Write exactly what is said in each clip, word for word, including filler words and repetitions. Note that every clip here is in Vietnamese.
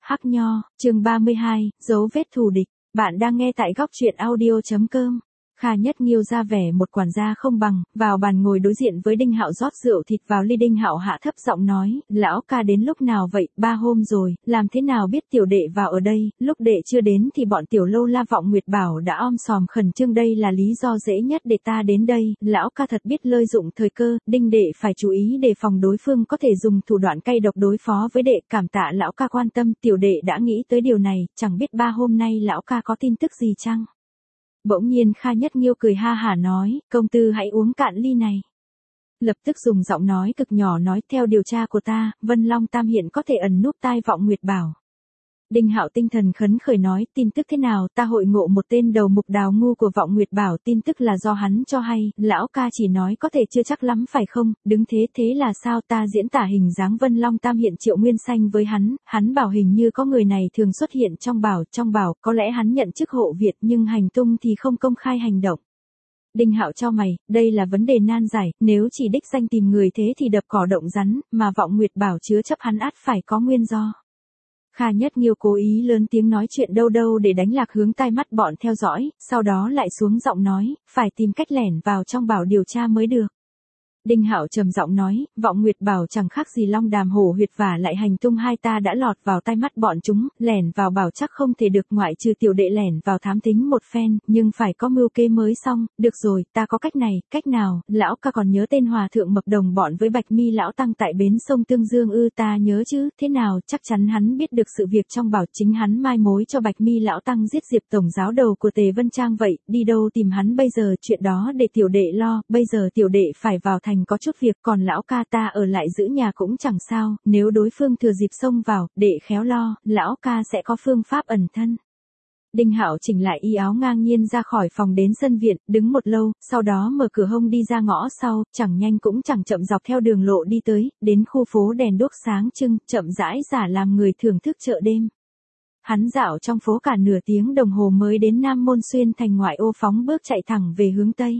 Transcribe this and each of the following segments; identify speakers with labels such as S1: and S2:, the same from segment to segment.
S1: Hắc Nho, chương ba mươi hai, dấu vết thù địch. Bạn đang nghe tại góc truyện audio.com. Kha Nhất Nghiêu ra vẻ một quản gia không bằng, vào bàn ngồi đối diện với Đinh Hạo rót rượu thịt vào ly. Đinh Hạo hạ thấp giọng nói, lão ca đến lúc nào vậy? Ba hôm rồi, làm thế nào biết tiểu đệ vào ở đây? Lúc đệ chưa đến thì bọn tiểu lâu la Vọng Nguyệt Bảo đã om sòm khẩn trương, đây là lý do dễ nhất để ta đến đây. Lão ca thật biết lợi dụng thời cơ, Đinh đệ phải chú ý đề phòng đối phương có thể dùng thủ đoạn cay độc đối phó với đệ. Cảm tạ lão ca quan tâm, tiểu đệ đã nghĩ tới điều này, chẳng biết ba hôm nay lão ca có tin tức gì chăng? Bỗng nhiên Kha Nhất Nghiêu cười ha hả nói, công tử hãy uống cạn ly này. Lập tức dùng giọng nói cực nhỏ nói, theo điều tra của ta, Vân Long Tam hiện có thể ẩn núp tai Vọng Nguyệt Bảo. Đinh Hạo tinh thần khấn khởi nói, tin tức thế nào? Ta hội ngộ một tên đầu mục đào ngu của Vọng Nguyệt Bảo, tin tức là do hắn cho hay. Lão ca chỉ nói có thể chưa chắc lắm phải không? Đứng thế thế là sao? Ta diễn tả hình dáng Vân Long Tam hiện Triệu Nguyên Xanh với hắn, hắn bảo hình như có người này thường xuất hiện trong bảo, trong bảo, có lẽ hắn nhận chức hộ Việt nhưng hành tung thì không công khai hành động. Đinh Hạo cho mày, đây là vấn đề nan giải, nếu chỉ đích danh tìm người thế thì đập cỏ động rắn, mà Vọng Nguyệt Bảo chứa chấp hắn ắt phải có nguyên do. Kha Nhất Nghiêu cố ý lớn tiếng nói chuyện đâu đâu để đánh lạc hướng tai mắt bọn theo dõi, sau đó lại xuống giọng nói, phải tìm cách lẻn vào trong bảo điều tra mới được. Đinh Hạo trầm giọng nói, Vọng Nguyệt Bảo chẳng khác gì Long Đàm Hổ Huyệt, và lại hành tung hai ta đã lọt vào tai mắt bọn chúng, lẻn vào bảo chắc không thể được, ngoại trừ tiểu đệ lẻn vào thám thính một phen, nhưng phải có mưu kế mới xong. Được rồi, ta có cách này. Cách nào? Lão ca còn nhớ tên hòa thượng mập đồng bọn với Bạch Mi lão tăng tại bến sông Tương Dương ư? Ta nhớ chứ. Thế nào? Chắc chắn hắn biết được sự việc trong bảo, chính hắn mai mối cho Bạch Mi lão tăng giết Diệp tổng giáo đầu của Tề Vân Trang vậy. Đi đâu tìm hắn bây giờ? Chuyện đó để tiểu đệ lo, bây giờ tiểu đệ phải vào thành có chút việc, còn lão ca ta ở lại giữ nhà cũng chẳng sao, nếu đối phương thừa dịp xông vào, đệ khéo lo, lão ca sẽ có phương pháp ẩn thân. Đinh Hạo chỉnh lại y áo ngang nhiên ra khỏi phòng đến sân viện, đứng một lâu, sau đó mở cửa hông đi ra ngõ sau, chẳng nhanh cũng chẳng chậm dọc theo đường lộ đi tới, đến khu phố đèn đuốc sáng trưng, chậm rãi giả làm người thưởng thức chợ đêm. Hắn dạo trong phố cả nửa tiếng đồng hồ mới đến Nam Môn Xuyên thành, ngoại ô phóng bước chạy thẳng về hướng Tây.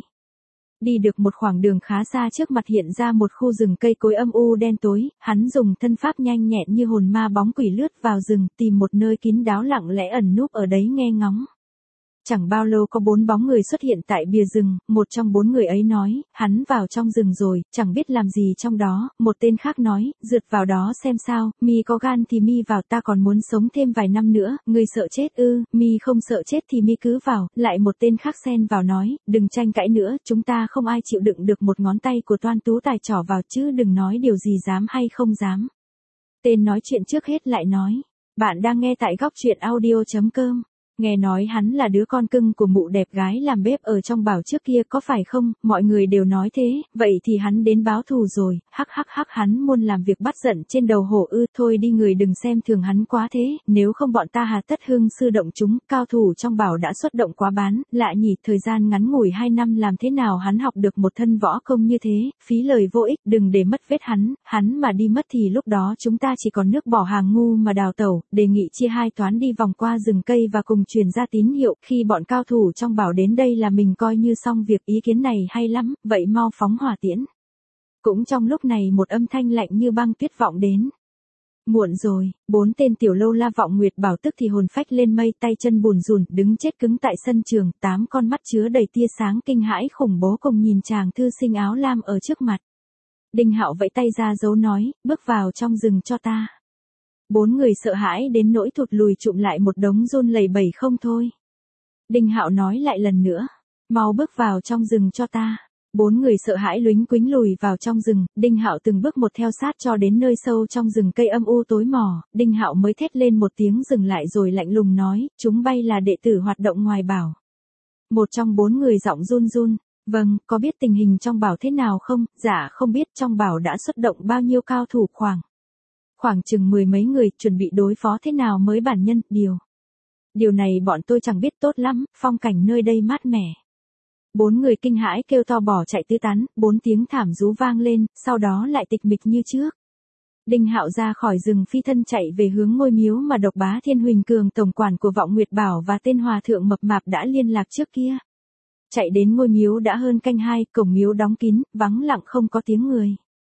S1: Đi được một khoảng đường khá xa, trước mặt hiện ra một khu rừng cây cối âm u đen tối, hắn dùng thân pháp nhanh nhẹn như hồn ma bóng quỷ lướt vào rừng, tìm một nơi kín đáo lặng lẽ ẩn núp ở đấy nghe ngóng. Chẳng bao lâu có bốn bóng người xuất hiện tại bìa rừng, một trong bốn người ấy nói, hắn vào trong rừng rồi, chẳng biết làm gì trong đó. Một tên khác nói, rượt vào đó xem sao, mi có gan thì mi vào, ta còn muốn sống thêm vài năm nữa. Người sợ chết ư? Mi không sợ chết thì mi cứ vào. Lại một tên khác xen vào nói, đừng tranh cãi nữa, chúng ta không ai chịu đựng được một ngón tay của Toan Tú Tài trỏ vào, chứ đừng nói điều gì dám hay không dám. Tên nói chuyện trước hết lại nói, bạn đang nghe tại góc truyện audio.com. Nghe nói hắn là đứa con cưng của mụ đẹp gái làm bếp ở trong bảo trước kia có phải không? Mọi người đều nói thế, vậy thì hắn đến báo thù rồi. Hắc hắc hắc, hắn muốn làm việc bắt giận trên đầu hổ ư? Thôi đi, người đừng xem thường hắn quá thế, nếu không bọn ta hà tất hưng sư động chúng. Cao thủ trong bảo đã xuất động quá bán, lạ nhỉ, thời gian ngắn ngủi hai năm làm thế nào hắn học được một thân võ công như thế? Phí lời vô ích, đừng để mất vết hắn, hắn mà đi mất thì lúc đó chúng ta chỉ còn nước bỏ hàng ngu mà đào tẩu. Đề nghị chia hai toán đi vòng qua rừng cây và cùng truyền ra tín hiệu, khi bọn cao thủ trong bảo đến đây là mình coi như xong việc. Ý kiến này hay lắm, vậy mau phóng hỏa tiễn. Cũng trong lúc này một âm thanh lạnh như băng tuyết vọng đến. Muộn rồi. Bốn tên tiểu lâu la Vọng Nguyệt Bảo tức thì hồn phách lên mây, tay chân bùn rùn, đứng chết cứng tại sân trường, tám con mắt chứa đầy tia sáng kinh hãi khủng bố cùng nhìn chàng thư sinh áo lam ở trước mặt. Đinh Hạo vẫy tay ra dấu nói, bước vào trong rừng cho ta. Bốn người sợ hãi đến nỗi thụt lùi chụm lại một đống run lẩy bẩy không thôi. Đinh Hạo nói lại lần nữa, mau bước vào trong rừng cho ta. Bốn người sợ hãi lúnh quính lùi vào trong rừng. Đinh Hạo từng bước một theo sát cho đến nơi sâu trong rừng cây âm u tối mò. Đinh Hạo mới thét lên một tiếng dừng lại rồi lạnh lùng nói, chúng bay là đệ tử hoạt động ngoài bảo. Một trong bốn người giọng run run, vâng, có biết tình hình trong bảo thế nào không? Dạ không biết. Trong bảo đã xuất động bao nhiêu cao thủ? Khoảng Khoảng chừng mười mấy người. Chuẩn bị đối phó thế nào mới bản nhân? Điều Điều này bọn tôi chẳng biết, tốt lắm, phong cảnh nơi đây mát mẻ. Bốn người kinh hãi kêu to bỏ chạy tứ tán, bốn tiếng thảm rú vang lên, sau đó lại tịch mịch như trước. Đinh Hạo ra khỏi rừng phi thân chạy về hướng ngôi miếu mà Độc Bá Thiên Huỳnh Cường, tổng quản của Vọng Nguyệt Bảo và tên hòa thượng mập mạp đã liên lạc trước kia. Chạy đến ngôi miếu đã hơn canh hai, cổng miếu đóng kín, vắng lặng không có tiếng người.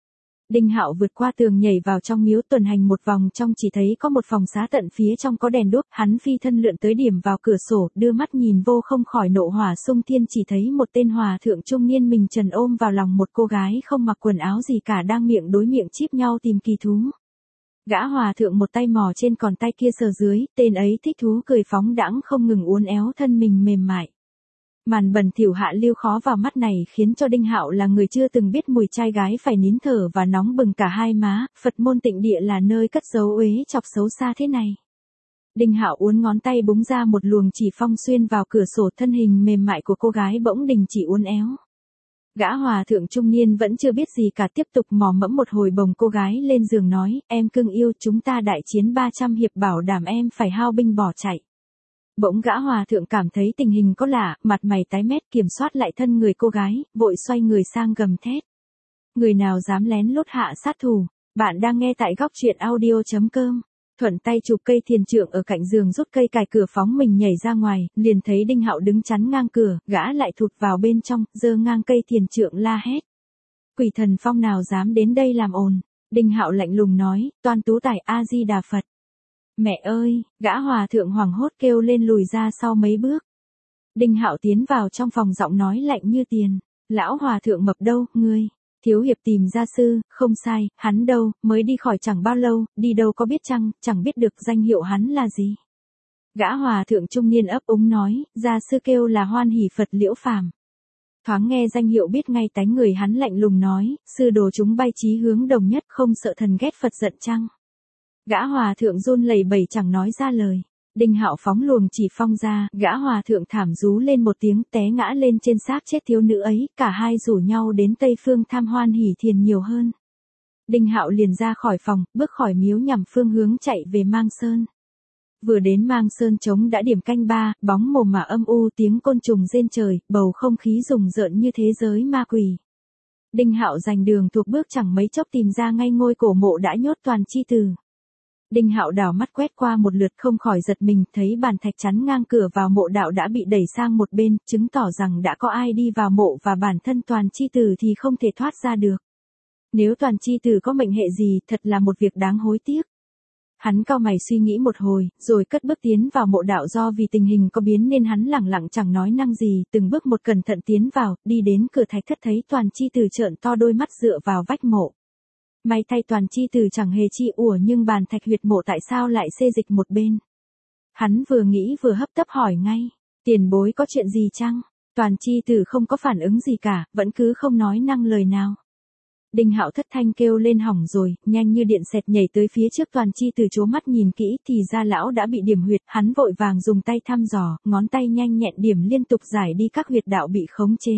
S1: Đinh Hạo vượt qua tường nhảy vào trong miếu, tuần hành một vòng trong chỉ thấy có một phòng xá tận phía trong có đèn đuốc, hắn phi thân lượn tới điểm vào cửa sổ, đưa mắt nhìn vô không khỏi nộ hỏa xung thiên, chỉ thấy một tên hòa thượng trung niên mình trần ôm vào lòng một cô gái không mặc quần áo gì cả đang miệng đối miệng chíp nhau tìm kỳ thú. Gã hòa thượng một tay mò trên còn tay kia sờ dưới, tên ấy thích thú cười phóng đãng không ngừng uốn éo thân mình mềm mại. Màn bẩn thỉu hạ lưu khó vào mắt này khiến cho Đinh Hạo là người chưa từng biết mùi trai gái phải nín thở và nóng bừng cả hai má, Phật môn tịnh địa là nơi cất giấu uế chọc xấu xa thế này. Đinh Hạo uốn ngón tay búng ra một luồng chỉ phong xuyên vào cửa sổ, thân hình mềm mại của cô gái bỗng đình chỉ uốn éo. Gã hòa thượng trung niên vẫn chưa biết gì cả, tiếp tục mò mẫm một hồi bồng cô gái lên giường nói, em cưng yêu, chúng ta đại chiến ba trăm hiệp bảo đảm em phải hao binh bỏ chạy. Bỗng gã hòa thượng cảm thấy tình hình có lạ, mặt mày tái mét, kiểm soát lại thân người cô gái, vội xoay người sang gầm thét. Người nào dám lén lút hạ sát thủ, bạn đang nghe tại góc truyện audio chấm com. Thuận tay chụp cây thiền trượng ở cạnh giường, rút cây cài cửa phóng mình nhảy ra ngoài, liền thấy Đinh Hạo đứng chắn ngang cửa, gã lại thụt vào bên trong, giơ ngang cây thiền trượng la hét. Quỷ thần phong nào dám đến đây làm ồn. Đinh Hạo lạnh lùng nói, toan tú tài A Di Đà Phật. Mẹ ơi, gã hòa thượng hoảng hốt kêu lên lùi ra sau mấy bước. Đinh Hạo tiến vào trong phòng, giọng nói lạnh như tiền. Lão hòa thượng mập đâu, ngươi? Thiếu hiệp tìm gia sư, không sai, hắn đâu, mới đi khỏi chẳng bao lâu, đi đâu có biết chăng, chẳng biết được danh hiệu hắn là gì. Gã hòa thượng trung niên ấp úng nói, gia sư kêu là Hoan Hỷ Phật Liễu Phàm. Thoáng nghe danh hiệu biết ngay tánh người, hắn lạnh lùng nói, sư đồ chúng bay chí hướng đồng nhất, không sợ thần ghét Phật giận chăng? Gã hòa thượng run lẩy bẩy chẳng nói ra lời. Đinh Hạo phóng luồng chỉ phong ra, gã hòa thượng thảm rú lên một tiếng, té ngã lên trên xác chết thiếu nữ ấy, cả hai rủ nhau đến Tây Phương tham Hoan Hỷ thiền nhiều hơn. Đinh Hạo liền ra khỏi phòng, bước khỏi miếu nhằm phương hướng chạy về Mang Sơn. Vừa đến Mang Sơn trống đã điểm canh ba, bóng mồm mà âm u, tiếng côn trùng rên trời, bầu không khí rùng rợn như thế giới ma quỷ. Đinh Hạo giành đường thuộc bước chẳng mấy chốc tìm ra ngay ngôi cổ mộ đã nhốt Toàn Chi Tử. Đinh Hạo đảo mắt quét qua một lượt không khỏi giật mình, thấy bàn thạch chắn ngang cửa vào mộ đạo đã bị đẩy sang một bên, chứng tỏ rằng đã có ai đi vào mộ và bản thân Toàn Chi Tử thì không thể thoát ra được. Nếu Toàn Chi Tử có mệnh hệ gì, thật là một việc đáng hối tiếc. Hắn cau mày suy nghĩ một hồi, rồi cất bước tiến vào mộ đạo, do vì tình hình có biến nên hắn lẳng lặng chẳng nói năng gì, từng bước một cẩn thận tiến vào, đi đến cửa thạch thất thấy Toàn Chi Tử trợn to đôi mắt dựa vào vách mộ. May thay Toàn Chi Tử chẳng hề chi ủa, nhưng bàn thạch huyệt mộ tại sao lại xê dịch một bên. Hắn vừa nghĩ vừa hấp tấp hỏi ngay, tiền bối có chuyện gì chăng? Toàn Chi Tử không có phản ứng gì cả, vẫn cứ không nói năng lời nào. Đinh Hạo thất thanh kêu lên hỏng rồi, nhanh như điện xẹt nhảy tới phía trước Toàn Chi Tử, chố mắt nhìn kỹ thì ra lão đã bị điểm huyệt, hắn vội vàng dùng tay thăm dò, ngón tay nhanh nhẹn điểm liên tục giải đi các huyệt đạo bị khống chế.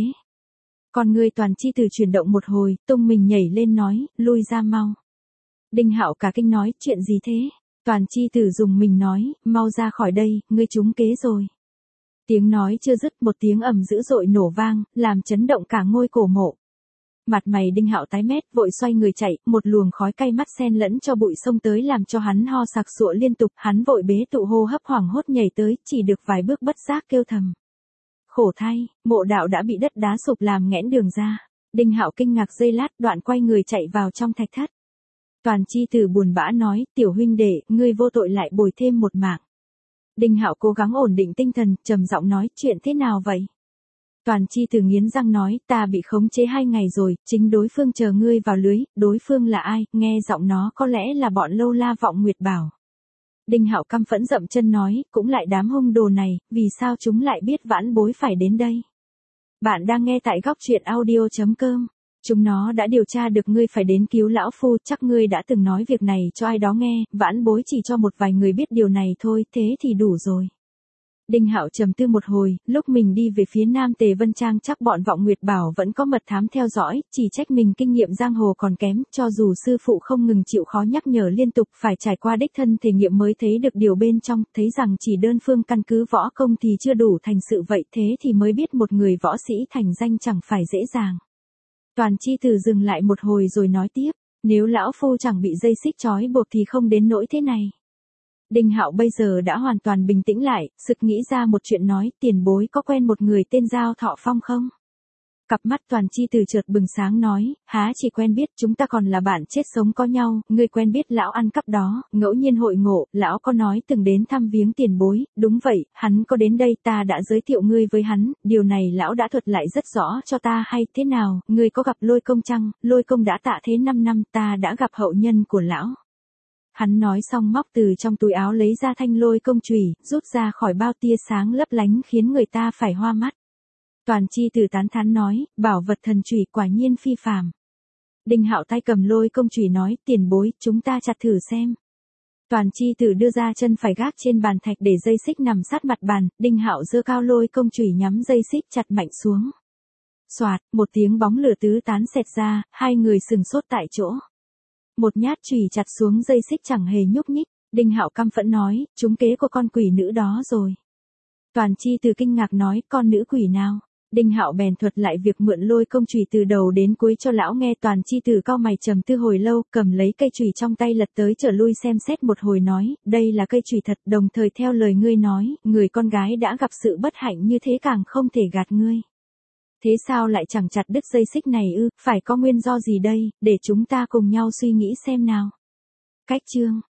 S1: Còn người Toàn Chi Tử chuyển động một hồi, tung mình nhảy lên nói, lui ra mau. Đinh Hạo cả kinh nói, chuyện gì thế? Toàn Chi Tử dùng mình nói, mau ra khỏi đây, ngươi trúng kế rồi. Tiếng nói chưa dứt, một tiếng ầm dữ dội nổ vang, làm chấn động cả ngôi cổ mộ. Mặt mày Đinh Hạo tái mét, vội xoay người chạy, một luồng khói cay mắt xen lẫn cho bụi xông tới làm cho hắn ho sặc sụa liên tục, hắn vội bế tụ hô hấp hoảng hốt nhảy tới, chỉ được vài bước bất giác kêu thầm. Khổ thay, mộ đạo đã bị đất đá sụp làm nghẽn đường ra. Đinh Hạo kinh ngạc giây lát, đoạn quay người chạy vào trong thạch thất. Toàn Chi Tử buồn bã nói, tiểu huynh đệ, ngươi vô tội lại bồi thêm một mạng. Đinh Hạo cố gắng ổn định tinh thần, trầm giọng nói, chuyện thế nào vậy? Toàn Chi Tử nghiến răng nói, ta bị khống chế hai ngày rồi, chính đối phương chờ ngươi vào lưới, đối phương là ai? Nghe giọng nó có lẽ là bọn Lâu La Vọng Nguyệt Bảo. Đinh Hạo căm phẫn dậm chân nói, cũng lại đám hung đồ này, vì sao chúng lại biết vãn bối phải đến đây? Bạn đang nghe tại góc truyện audio chấm com. Chúng nó đã điều tra được ngươi phải đến cứu lão phu, chắc ngươi đã từng nói việc này cho ai đó nghe, vãn bối chỉ cho một vài người biết điều này thôi, thế thì đủ rồi. Đinh Hạo trầm tư một hồi, lúc mình đi về phía Nam Tề Vân Trang chắc bọn Vọng Nguyệt Bảo vẫn có mật thám theo dõi, chỉ trách mình kinh nghiệm giang hồ còn kém, cho dù sư phụ không ngừng chịu khó nhắc nhở liên tục, phải trải qua đích thân thể nghiệm mới thấy được điều bên trong, thấy rằng chỉ đơn phương căn cứ võ công thì chưa đủ thành sự vậy, thế thì mới biết một người võ sĩ thành danh chẳng phải dễ dàng. Toàn Chi Tử dừng lại một hồi rồi nói tiếp, nếu lão phu chẳng bị dây xích trói buộc thì không đến nỗi thế này. Đinh Hạo bây giờ đã hoàn toàn bình tĩnh lại, sực nghĩ ra một chuyện nói, tiền bối có quen một người tên Giao Thọ Phong không? Cặp mắt Toàn Chi Từ chợt bừng sáng nói, há chỉ quen biết, chúng ta còn là bạn chết sống có nhau, ngươi quen biết lão ăn cắp đó, ngẫu nhiên hội ngộ, lão có nói từng đến thăm viếng tiền bối, đúng vậy, hắn có đến đây, ta đã giới thiệu ngươi với hắn, điều này lão đã thuật lại rất rõ cho ta hay, thế nào, ngươi có gặp Lôi Công chăng? Lôi Công đã tạ thế năm năm, ta đã gặp hậu nhân của lão. Hắn nói xong móc từ trong túi áo lấy ra thanh Lôi Công chùy, rút ra khỏi bao tia sáng lấp lánh khiến người ta phải hoa mắt. Toàn Chi Từ tán thán nói, bảo vật thần chùy quả nhiên phi phàm. Đinh Hạo tay cầm Lôi Công chùy nói, tiền bối, chúng ta chặt thử xem. Toàn Chi Từ đưa ra chân phải gác trên bàn thạch để dây xích nằm sát mặt bàn, Đinh Hạo giơ cao Lôi Công chùy nhắm dây xích chặt mạnh xuống. Soạt, một tiếng bóng lửa tứ tán xẹt ra, hai người sừng sốt tại chỗ. Một nhát chùy chặt xuống dây xích chẳng hề nhúc nhích, Đinh Hạo căm phẫn nói, trúng kế của con quỷ nữ đó rồi. Toàn Chi Từ kinh ngạc nói, con nữ quỷ nào? Đinh Hạo bèn thuật lại việc mượn Lôi Công chùy từ đầu đến cuối cho lão nghe. Toàn Chi Từ cau mày trầm tư hồi lâu, cầm lấy cây chùy trong tay lật tới trở lui xem xét một hồi nói, đây là cây chùy thật, đồng thời theo lời ngươi nói, người con gái đã gặp sự bất hạnh như thế càng không thể gạt ngươi. Thế sao lại chẳng chặt đứt dây xích này ư, phải có nguyên do gì đây, để chúng ta cùng nhau suy nghĩ xem nào. Cách chương